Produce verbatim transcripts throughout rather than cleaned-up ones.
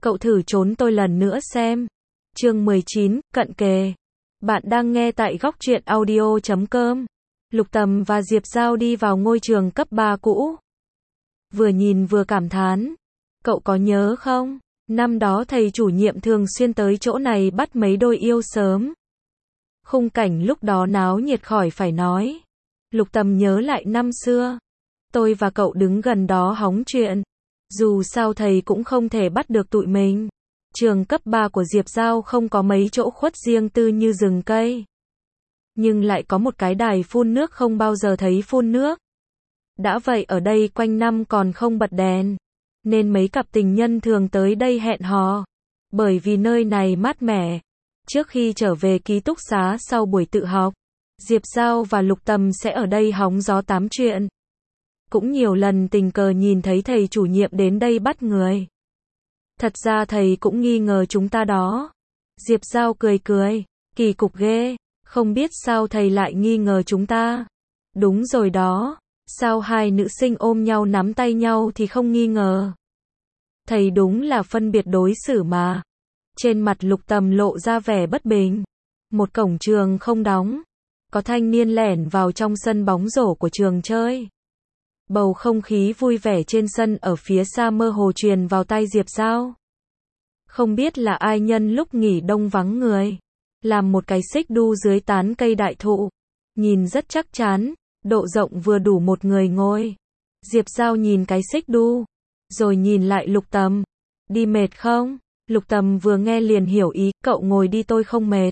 Cậu thử trốn tôi lần nữa xem. Chương mười chín, cận kề. Bạn đang nghe tại góc truyện audio chấm com. Lục Tầm và Diệp Giao đi vào ngôi trường cấp ba cũ. Vừa nhìn vừa cảm thán. Cậu có nhớ không? Năm đó thầy chủ nhiệm thường xuyên tới chỗ này bắt mấy đôi yêu sớm. Khung cảnh lúc đó náo nhiệt khỏi phải nói. Lục Tầm nhớ lại năm xưa. Tôi và cậu đứng gần đó hóng chuyện. Dù sao thầy cũng không thể bắt được tụi mình. Trường cấp ba của Diệp Giao không có mấy chỗ khuất riêng tư như rừng cây. Nhưng lại có một cái đài phun nước không bao giờ thấy phun nước. Đã vậy ở đây quanh năm còn không bật đèn. Nên mấy cặp tình nhân thường tới đây hẹn hò. Bởi vì nơi này mát mẻ. Trước khi trở về ký túc xá sau buổi tự học, Diệp Giao và Lục Tầm sẽ ở đây hóng gió tám chuyện. Cũng nhiều lần tình cờ nhìn thấy thầy chủ nhiệm đến đây bắt người. Thật ra thầy cũng nghi ngờ chúng ta đó. Diệp Giao cười cười, kỳ cục ghê, không biết sao thầy lại nghi ngờ chúng ta. Đúng rồi đó, sao hai nữ sinh ôm nhau nắm tay nhau thì không nghi ngờ. Thầy đúng là phân biệt đối xử mà. Trên mặt Lục Tầm lộ ra vẻ bất bình. Một cổng trường không đóng. Có thanh niên lẻn vào trong sân bóng rổ của trường chơi. Bầu không khí vui vẻ trên sân ở phía xa mơ hồ truyền vào tai Diệp Giao. Không biết là ai nhân lúc nghỉ đông vắng người. Làm một cái xích đu dưới tán cây đại thụ. Nhìn rất chắc chắn, độ rộng vừa đủ một người ngồi. Diệp Giao nhìn cái xích đu. Rồi nhìn lại Lục Tầm. Đi mệt không? Lục Tầm vừa nghe liền hiểu ý, cậu ngồi đi tôi không mệt.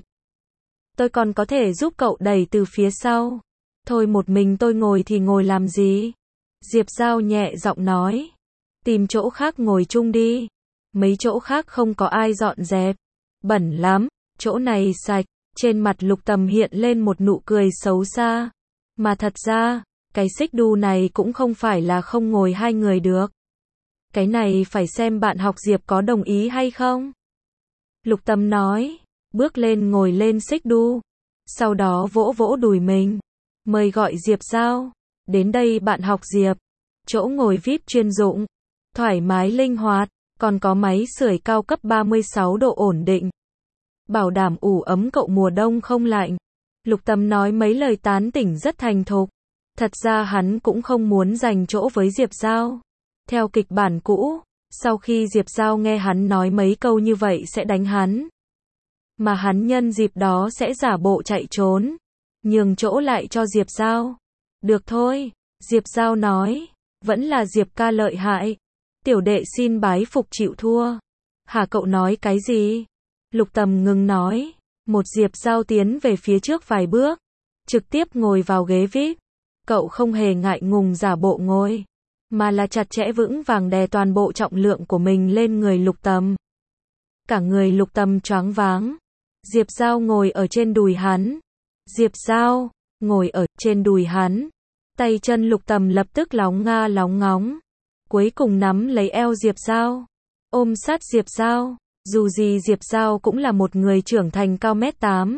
Tôi còn có thể giúp cậu đẩy từ phía sau. Thôi một mình tôi ngồi thì ngồi làm gì? Diệp Giao nhẹ giọng nói. Tìm chỗ khác ngồi chung đi. Mấy chỗ khác không có ai dọn dẹp. Bẩn lắm, chỗ này sạch. Trên mặt Lục Tầm hiện lên một nụ cười xấu xa. Mà thật ra, cái xích đu này cũng không phải là không ngồi hai người được. Cái này phải xem bạn học Diệp có đồng ý hay không. Lục Tầm nói, bước lên ngồi lên xích đu. Sau đó vỗ vỗ đùi mình. Mời gọi Diệp Giao. Đến đây bạn học Diệp. Chỗ ngồi vi ai pi chuyên dụng. Thoải mái linh hoạt. Còn có máy sưởi cao cấp ba mươi sáu độ ổn định. Bảo đảm ủ ấm cậu mùa đông không lạnh. Lục Tầm nói mấy lời tán tỉnh rất thành thục. Thật ra hắn cũng không muốn giành chỗ với Diệp Giao. Theo kịch bản cũ, sau khi Diệp Giao nghe hắn nói mấy câu như vậy sẽ đánh hắn. Mà hắn nhân dịp đó sẽ giả bộ chạy trốn. Nhường chỗ lại cho Diệp Giao. Được thôi, Diệp Giao nói. Vẫn là Diệp ca lợi hại. Tiểu đệ xin bái phục chịu thua. Hả cậu nói cái gì? Lục Tầm ngừng nói. Một Diệp Giao tiến về phía trước vài bước. Trực tiếp ngồi vào ghế vi ai pi. Cậu không hề ngại ngùng giả bộ ngồi. Mà là chặt chẽ vững vàng đè toàn bộ trọng lượng của mình lên người Lục Tầm. Cả người Lục Tầm choáng váng. Diệp Giao ngồi ở trên đùi hắn. Diệp Giao ngồi ở trên đùi hắn. Tay chân Lục Tầm lập tức lóng nga lóng ngóng. Cuối cùng nắm lấy eo Diệp Giao. Ôm sát Diệp Giao. Dù gì Diệp Giao cũng là một người trưởng thành cao mét tám.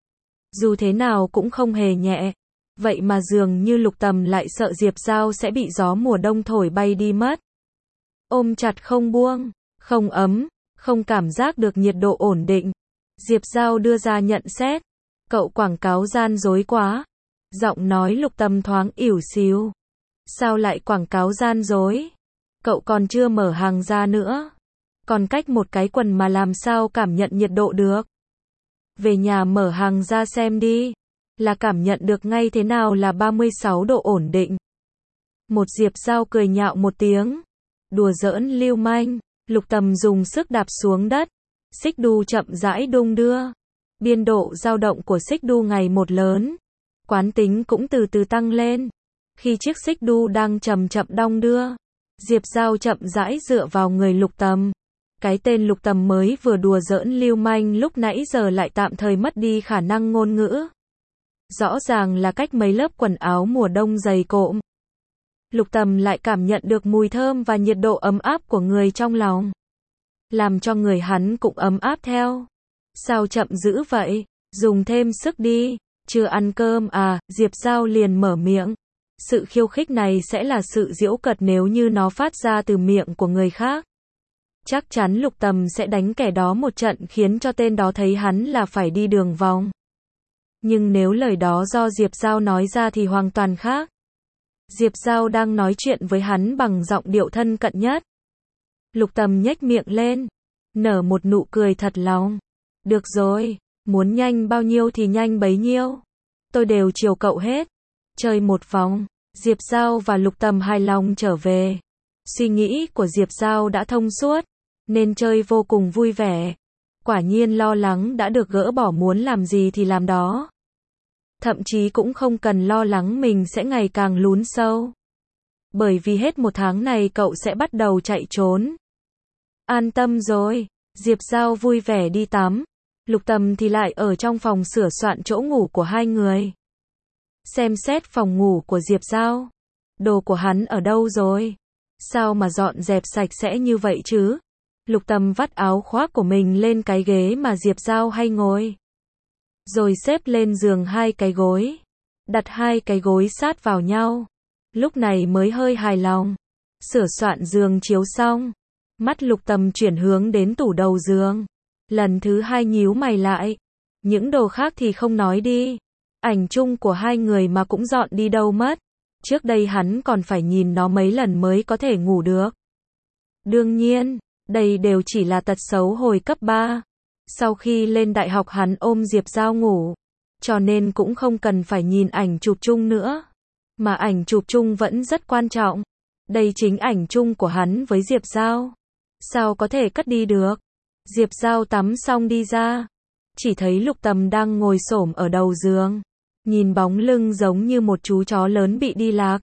Dù thế nào cũng không hề nhẹ. Vậy mà dường như Lục Tầm lại sợ Diệp Giao sẽ bị gió mùa đông thổi bay đi mất. Ôm chặt không buông, không ấm, không cảm giác được nhiệt độ ổn định. Diệp Giao đưa ra nhận xét. Cậu quảng cáo gian dối quá. Giọng nói Lục Tầm thoáng ỉu xìu. Sao lại quảng cáo gian dối? Cậu còn chưa mở hàng ra nữa. Còn cách một cái quần mà làm sao cảm nhận nhiệt độ được? Về nhà mở hàng ra xem đi. Là cảm nhận được ngay thế nào là ba mươi sáu độ ổn định. Một Diệp Giao cười nhạo một tiếng. Đùa giỡn lưu manh. Lục Tầm dùng sức đạp xuống đất. Xích đu chậm rãi đung đưa. Biên độ dao động của xích đu ngày một lớn. Quán tính cũng từ từ tăng lên. Khi chiếc xích đu đang chậm chậm đong đưa, Diệp Giao chậm rãi dựa vào người Lục Tầm. Cái tên Lục Tầm mới vừa đùa giỡn lưu manh lúc nãy giờ lại tạm thời mất đi khả năng ngôn ngữ. Rõ ràng là cách mấy lớp quần áo mùa đông dày cộm. Lục Tầm lại cảm nhận được mùi thơm và nhiệt độ ấm áp của người trong lòng. Làm cho người hắn cũng ấm áp theo. Sao chậm dữ vậy? Dùng thêm sức đi. Chưa ăn cơm à? Diệp Giao liền mở miệng. Sự khiêu khích này sẽ là sự giễu cợt nếu như nó phát ra từ miệng của người khác. Chắc chắn Lục Tầm sẽ đánh kẻ đó một trận khiến cho tên đó thấy hắn là phải đi đường vòng. Nhưng nếu lời đó do Diệp Giao nói ra thì hoàn toàn khác. Diệp Giao đang nói chuyện với hắn bằng giọng điệu thân cận nhất. Lục Tầm nhếch miệng lên, nở một nụ cười thật lòng. Được rồi, muốn nhanh bao nhiêu thì nhanh bấy nhiêu. Tôi đều chiều cậu hết. Chơi một vòng, Diệp Giao và Lục Tầm hài lòng trở về. Suy nghĩ của Diệp Giao đã thông suốt, nên chơi vô cùng vui vẻ. Quả nhiên lo lắng đã được gỡ bỏ, muốn làm gì thì làm đó. Thậm chí cũng không cần lo lắng mình sẽ ngày càng lún sâu. Bởi vì hết một tháng này cậu sẽ bắt đầu chạy trốn. An tâm rồi, Diệp Giao vui vẻ đi tắm. Lục Tầm thì lại ở trong phòng sửa soạn chỗ ngủ của hai người. Xem xét phòng ngủ của Diệp Giao. Đồ của hắn ở đâu rồi? Sao mà dọn dẹp sạch sẽ như vậy chứ? Lục Tầm vắt áo khoác của mình lên cái ghế mà Diệp Giao hay ngồi. Rồi xếp lên giường hai cái gối. Đặt hai cái gối sát vào nhau. Lúc này mới hơi hài lòng. Sửa soạn giường chiếu xong. Mắt Lục Tầm chuyển hướng đến tủ đầu giường. Lần thứ hai nhíu mày lại. Những đồ khác thì không nói đi. Ảnh chung của hai người mà cũng dọn đi đâu mất. Trước đây hắn còn phải nhìn nó mấy lần mới có thể ngủ được. Đương nhiên, đây đều chỉ là tật xấu hồi cấp ba. Sau khi lên đại học hắn ôm Diệp Giao ngủ. Cho nên cũng không cần phải nhìn ảnh chụp chung nữa. Mà ảnh chụp chung vẫn rất quan trọng. Đây chính ảnh chung của hắn với Diệp Giao. Sao có thể cất đi được? Diệp Giao tắm xong đi ra. Chỉ thấy Lục Tầm đang ngồi xổm ở đầu giường. Nhìn bóng lưng giống như một chú chó lớn bị đi lạc.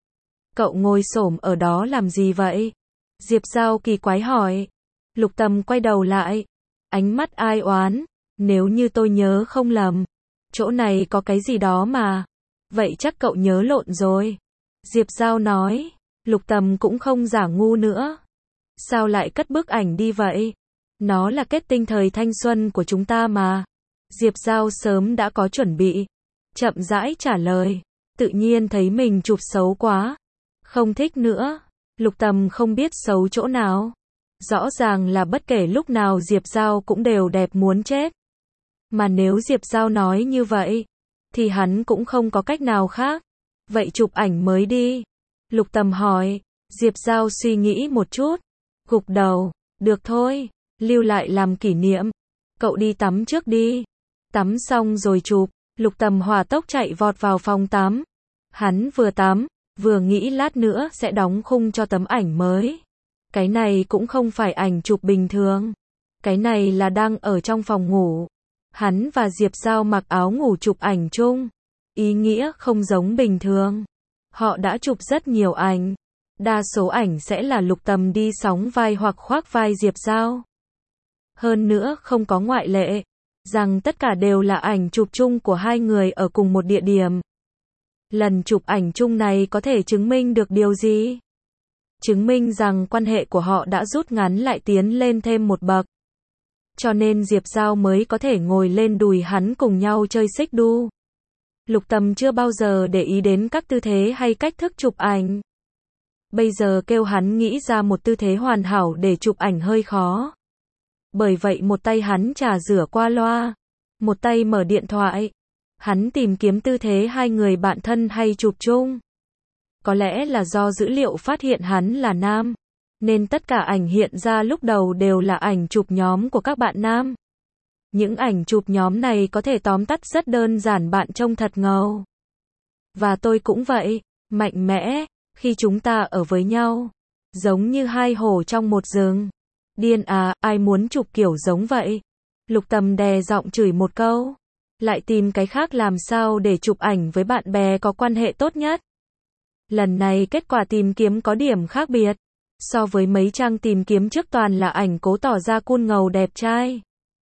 Cậu ngồi xổm ở đó làm gì vậy? Diệp Giao kỳ quái hỏi. Lục Tầm quay đầu lại. Ánh mắt ai oán. Nếu như tôi nhớ không lầm. Chỗ này có cái gì đó mà. Vậy chắc cậu nhớ lộn rồi. Diệp Giao nói. Lục Tầm cũng không giả ngu nữa. Sao lại cất bức ảnh đi vậy? Nó là kết tinh thời thanh xuân của chúng ta mà. Diệp Giao sớm đã có chuẩn bị. Chậm rãi trả lời. Tự nhiên thấy mình chụp xấu quá. Không thích nữa. Lục Tầm không biết xấu chỗ nào. Rõ ràng là bất kể lúc nào Diệp Giao cũng đều đẹp muốn chết. Mà nếu Diệp Giao nói như vậy, thì hắn cũng không có cách nào khác. Vậy chụp ảnh mới đi. Lục Tầm hỏi. Diệp Giao suy nghĩ một chút. Gục đầu. Được thôi. Lưu lại làm kỷ niệm. Cậu đi tắm trước đi. Tắm xong rồi chụp. Lục Tầm hỏa tốc chạy vọt vào phòng tắm. Hắn vừa tắm, vừa nghĩ lát nữa sẽ đóng khung cho tấm ảnh mới. Cái này cũng không phải ảnh chụp bình thường. Cái này là đang ở trong phòng ngủ. Hắn và Diệp Giao mặc áo ngủ chụp ảnh chung. Ý nghĩa không giống bình thường. Họ đã chụp rất nhiều ảnh. Đa số ảnh sẽ là Lục Tầm đi sóng vai hoặc khoác vai Diệp Giao. Hơn nữa không có ngoại lệ. Rằng tất cả đều là ảnh chụp chung của hai người ở cùng một địa điểm. Lần chụp ảnh chung này có thể chứng minh được điều gì? Chứng minh rằng quan hệ của họ đã rút ngắn lại, tiến lên thêm một bậc. Cho nên Diệp Giao mới có thể ngồi lên đùi hắn cùng nhau chơi xích đu. Lục Tầm chưa bao giờ để ý đến các tư thế hay cách thức chụp ảnh. Bây giờ kêu hắn nghĩ ra một tư thế hoàn hảo để chụp ảnh hơi khó. Bởi vậy một tay hắn trà rửa qua loa, một tay mở điện thoại. Hắn tìm kiếm tư thế hai người bạn thân hay chụp chung. Có lẽ là do dữ liệu phát hiện hắn là nam, nên tất cả ảnh hiện ra lúc đầu đều là ảnh chụp nhóm của các bạn nam. Những ảnh chụp nhóm này có thể tóm tắt rất đơn giản: bạn trông thật ngầu. Và tôi cũng vậy, mạnh mẽ, khi chúng ta ở với nhau. Giống như hai hổ trong một rừng. Điên à, ai muốn chụp kiểu giống vậy? Lục Tầm đè giọng chửi một câu. Lại tìm cái khác làm sao để chụp ảnh với bạn bè có quan hệ tốt nhất. Lần này kết quả tìm kiếm có điểm khác biệt. So với mấy trang tìm kiếm trước toàn là ảnh cố tỏ ra cool ngầu đẹp trai.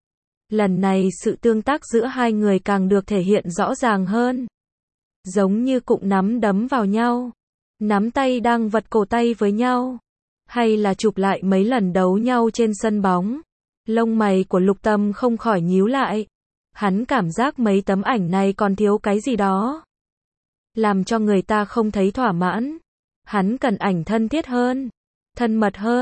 Lần này sự tương tác giữa hai người càng được thể hiện rõ ràng hơn. Giống như cụm nắm đấm vào nhau. Nắm tay đang vật cổ tay với nhau. Hay là chụp lại mấy lần đấu nhau trên sân bóng. Lông mày của Lục Tầm không khỏi nhíu lại. Hắn cảm giác mấy tấm ảnh này còn thiếu cái gì đó. Làm cho người ta không thấy thỏa mãn. Hắn cần ảnh thân thiết hơn. Thân mật hơn.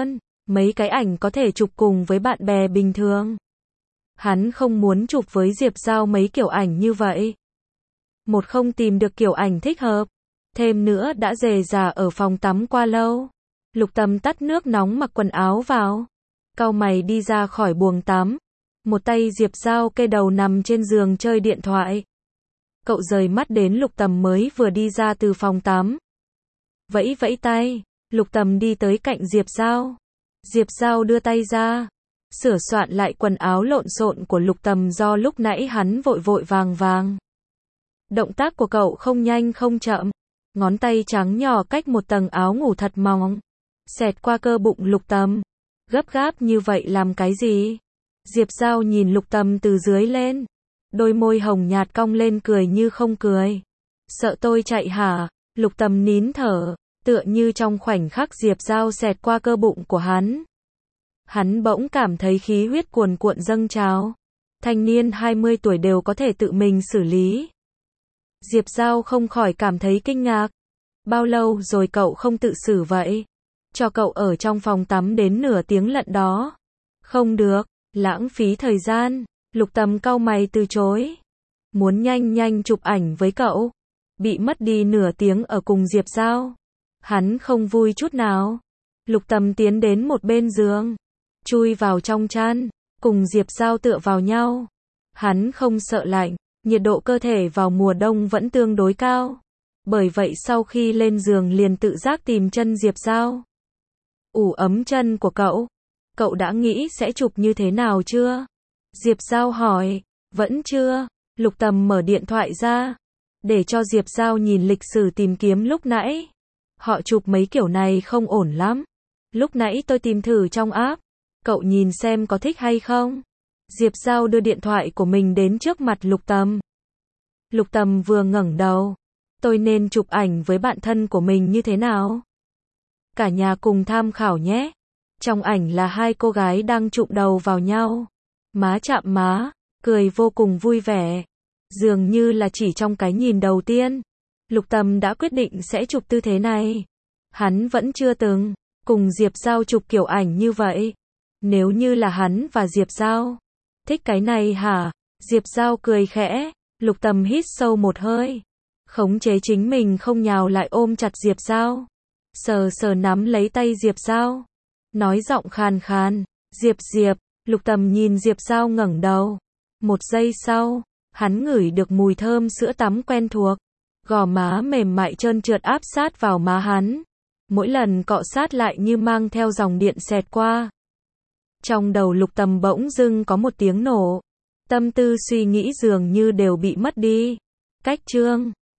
mấy cái ảnh có thể chụp cùng với bạn bè bình thường. Hắn không muốn chụp với Diệp Giao mấy kiểu ảnh như vậy. Một không tìm được kiểu ảnh thích hợp. Thêm nữa đã rề rà ở phòng tắm qua lâu. Lục Tâm tắt nước nóng mặc quần áo vào. Cau mày đi ra khỏi buồng tắm. Một tay Diệp Giao kê đầu nằm trên giường chơi điện thoại. Cậu rời mắt đến Lục Tầm mới vừa đi ra từ phòng tắm. Vẫy vẫy tay, Lục Tầm đi tới cạnh Diệp Giao. Diệp Giao đưa tay ra, sửa soạn lại quần áo lộn xộn của Lục Tầm do lúc nãy hắn vội vội vàng vàng. Động tác của cậu không nhanh không chậm, ngón tay trắng nhỏ cách một tầng áo ngủ thật mỏng, xẹt qua cơ bụng Lục Tầm. Gấp gáp như vậy làm cái gì? Diệp Giao nhìn Lục Tầm từ dưới lên, đôi môi hồng nhạt cong lên cười như không cười. Sợ tôi chạy hả? Lục Tầm nín thở, tựa như trong khoảnh khắc Diệp Giao xẹt qua cơ bụng của hắn. Hắn bỗng cảm thấy khí huyết cuồn cuộn dâng trào. Thanh niên hai mươi tuổi đều có thể tự mình xử lý. Diệp Giao không khỏi cảm thấy kinh ngạc. Bao lâu rồi cậu không tự xử vậy? Cho cậu ở trong phòng tắm đến nửa tiếng lận đó. Không được, lãng phí thời gian. Lục Tầm cau mày từ chối. Muốn nhanh nhanh chụp ảnh với cậu. Bị mất đi nửa tiếng ở cùng Diệp Giao. Hắn không vui chút nào. Lục Tầm tiến đến một bên giường, chui vào trong chăn, cùng Diệp Giao tựa vào nhau. Hắn không sợ lạnh, nhiệt độ cơ thể vào mùa đông vẫn tương đối cao. Bởi vậy sau khi lên giường liền tự giác tìm chân Diệp Giao. Ủ ấm chân của cậu. Cậu đã nghĩ sẽ chụp như thế nào chưa? Diệp Giao hỏi. Vẫn chưa. Lục Tầm mở điện thoại ra, để cho Diệp Giao nhìn lịch sử tìm kiếm lúc nãy. Họ chụp mấy kiểu này không ổn lắm. Lúc nãy tôi tìm thử trong app. Cậu nhìn xem có thích hay không? Diệp Giao đưa điện thoại của mình đến trước mặt Lục Tầm. Lục Tầm vừa ngẩng đầu. Tôi nên chụp ảnh với bạn thân của mình như thế nào? Cả nhà cùng tham khảo nhé. Trong ảnh là hai cô gái đang chụm đầu vào nhau. Má chạm má, cười vô cùng vui vẻ. Dường như là chỉ trong cái nhìn đầu tiên, Lục Tầm đã quyết định sẽ chụp tư thế này. Hắn vẫn chưa từng cùng Diệp Giao chụp kiểu ảnh như vậy. Nếu như là hắn và Diệp Giao thích cái này hả? Diệp Giao cười khẽ. Lục Tầm hít sâu một hơi, khống chế chính mình không nhào lại ôm chặt Diệp Giao. Sờ sờ nắm lấy tay Diệp Giao, nói giọng khàn khàn. Diệp Diệp. Lục Tầm nhìn Diệp Giao ngẩng đầu. Một giây sau, hắn ngửi được mùi thơm sữa tắm quen thuộc. Gò má mềm mại trơn trượt áp sát vào má hắn. Mỗi lần cọ sát lại như mang theo dòng điện xẹt qua. Trong đầu Lục Tầm bỗng dưng có một tiếng nổ. Tâm tư suy nghĩ dường như đều bị mất đi. Cách chương